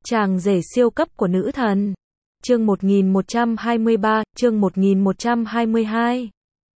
Chàng rể siêu cấp của nữ thần. Chương 1123, chương 1122.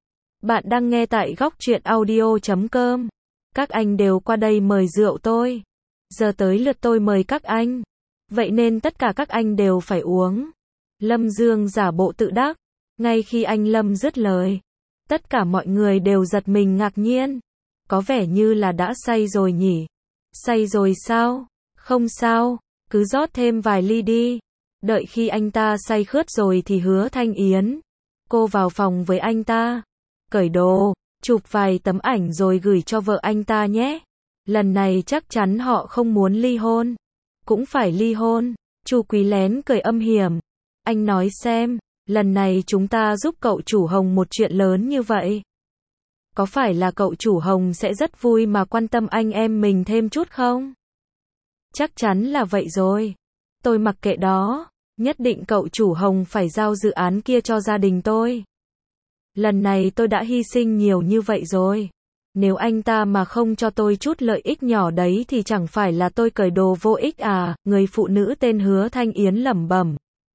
Bạn đang nghe tại góc truyện audio.com. Các anh đều qua đây mời rượu tôi. Giờ tới lượt tôi mời các anh. Vậy nên tất cả các anh đều phải uống. Lâm Dương giả bộ tự đắc. Ngay khi anh Lâm dứt lời, tất cả mọi người đều giật mình ngạc nhiên. Có vẻ như là đã say rồi nhỉ? Say rồi sao? Không sao, cứ rót thêm vài ly đi. Đợi khi anh ta say khướt rồi thì Hứa Thanh Yến. Cô vào phòng với anh ta. Cởi đồ, chụp vài tấm ảnh rồi gửi cho vợ anh ta nhé. Lần này chắc chắn họ không muốn ly hôn. Cũng phải ly hôn. Chu Quý lén cười âm hiểm. Anh nói xem, lần này chúng ta giúp cậu chủ Hồng một chuyện lớn như vậy. Có phải là cậu chủ Hồng sẽ rất vui mà quan tâm anh em mình thêm chút không? Chắc chắn là vậy rồi. Tôi mặc kệ đó. Nhất định cậu chủ Hồng phải giao dự án kia cho gia đình tôi. Lần này tôi đã hy sinh nhiều như vậy rồi. Nếu anh ta mà không cho tôi chút lợi ích nhỏ đấy thì chẳng phải là tôi cởi đồ vô ích à? Người phụ nữ tên Hứa Thanh Yến lẩm bẩm.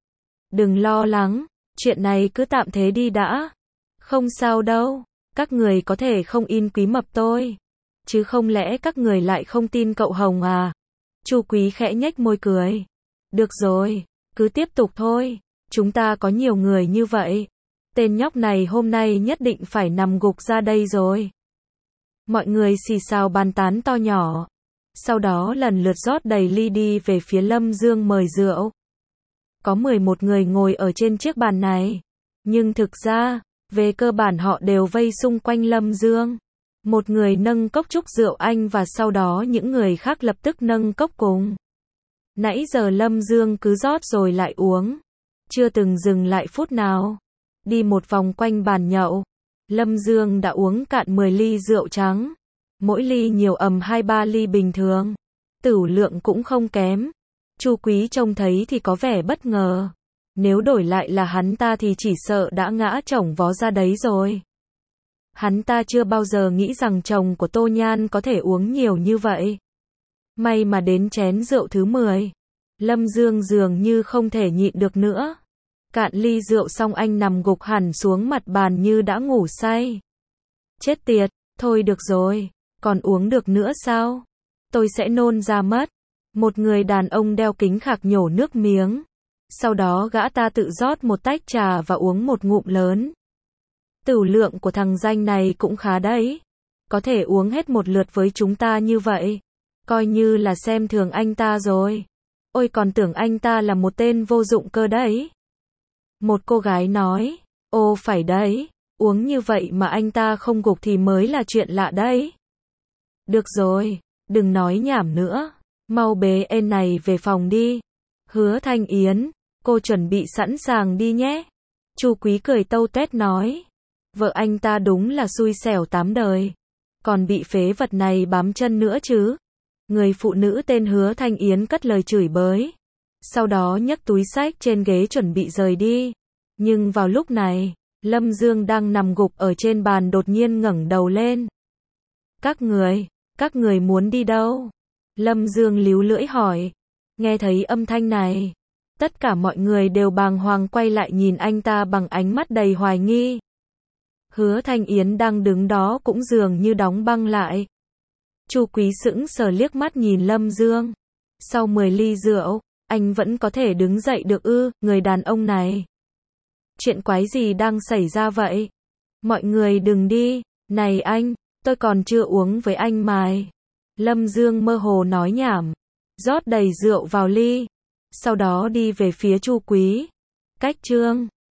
Đừng lo lắng, chuyện này cứ tạm thế đi đã. Không sao đâu, các người có thể không in Quý mập tôi. Chứ không lẽ các người lại không tin cậu Hồng à? Chu Quý khẽ nhếch môi cười. Được rồi, cứ tiếp tục thôi, chúng ta có nhiều người như vậy. Tên nhóc này hôm nay nhất định phải nằm gục ra đây rồi. Mọi người xì xào bàn tán to nhỏ. Sau đó lần lượt rót đầy ly đi về phía Lâm Dương mời rượu. Có 11 người ngồi ở trên chiếc bàn này. Nhưng thực ra, về cơ bản họ đều vây xung quanh Lâm Dương. Một người nâng cốc chúc rượu anh và sau đó những người khác lập tức nâng cốc cùng. Nãy giờ Lâm Dương cứ rót rồi lại uống. Chưa từng dừng lại phút nào. Đi một vòng quanh bàn nhậu. Lâm Dương đã uống cạn 10 ly rượu trắng. Mỗi ly nhiều 2-3 ly bình thường. Tửu lượng cũng không kém. Chu Quý trông thấy thì có vẻ bất ngờ. Nếu đổi lại là hắn ta thì chỉ sợ đã ngã chổng vó ra đấy rồi. Hắn ta chưa bao giờ nghĩ rằng chồng của Tô Nhan có thể uống nhiều như vậy. May mà đến chén rượu thứ 10. Lâm Dương dường như không thể nhịn được nữa. Cạn ly rượu xong anh nằm gục hẳn xuống mặt bàn như đã ngủ say. Chết tiệt, thôi được rồi, còn uống được nữa sao? Tôi sẽ nôn ra mất. Một người đàn ông đeo kính khạc nhổ nước miếng. Sau đó gã ta tự rót một tách trà và uống một ngụm lớn. Tửu lượng của thằng danh này cũng khá đấy. Có thể uống hết một lượt với chúng ta như vậy. Coi như là xem thường anh ta rồi. Ôi còn tưởng anh ta là một tên vô dụng cơ đấy. Một cô gái nói. Ô phải đấy, uống như vậy mà anh ta không gục thì mới là chuyện lạ đấy. Được rồi, đừng nói nhảm nữa. Mau bế em này về phòng đi. Hứa Thanh Yến, cô chuẩn bị sẵn sàng đi nhé. Chu Quý cười tâu tuét nói. Vợ anh ta đúng là xui xẻo tám đời. Còn bị phế vật này bám chân nữa chứ. Người phụ nữ tên Hứa Thanh Yến cất lời chửi bới. Sau đó nhấc túi xách trên ghế chuẩn bị rời đi. Nhưng vào lúc này, Lâm Dương đang nằm gục ở trên bàn đột nhiên ngẩng đầu lên. Các người muốn đi đâu? Lâm Dương líu lưỡi hỏi. Nghe thấy âm thanh này, tất cả mọi người đều bàng hoàng quay lại nhìn anh ta bằng ánh mắt đầy hoài nghi. Hứa Thanh Yến đang đứng đó cũng dường như đóng băng lại. Chu Quý sững sờ liếc mắt nhìn Lâm Dương. Sau 10 ly rượu, anh vẫn có thể đứng dậy được ư? Người đàn ông này. Chuyện quái gì đang xảy ra vậy? Mọi người đừng đi. Này anh, tôi còn chưa uống với anh mài. Lâm Dương mơ hồ nói nhảm. Rót đầy rượu vào ly. Sau đó đi về phía Chu Quý. Cách chương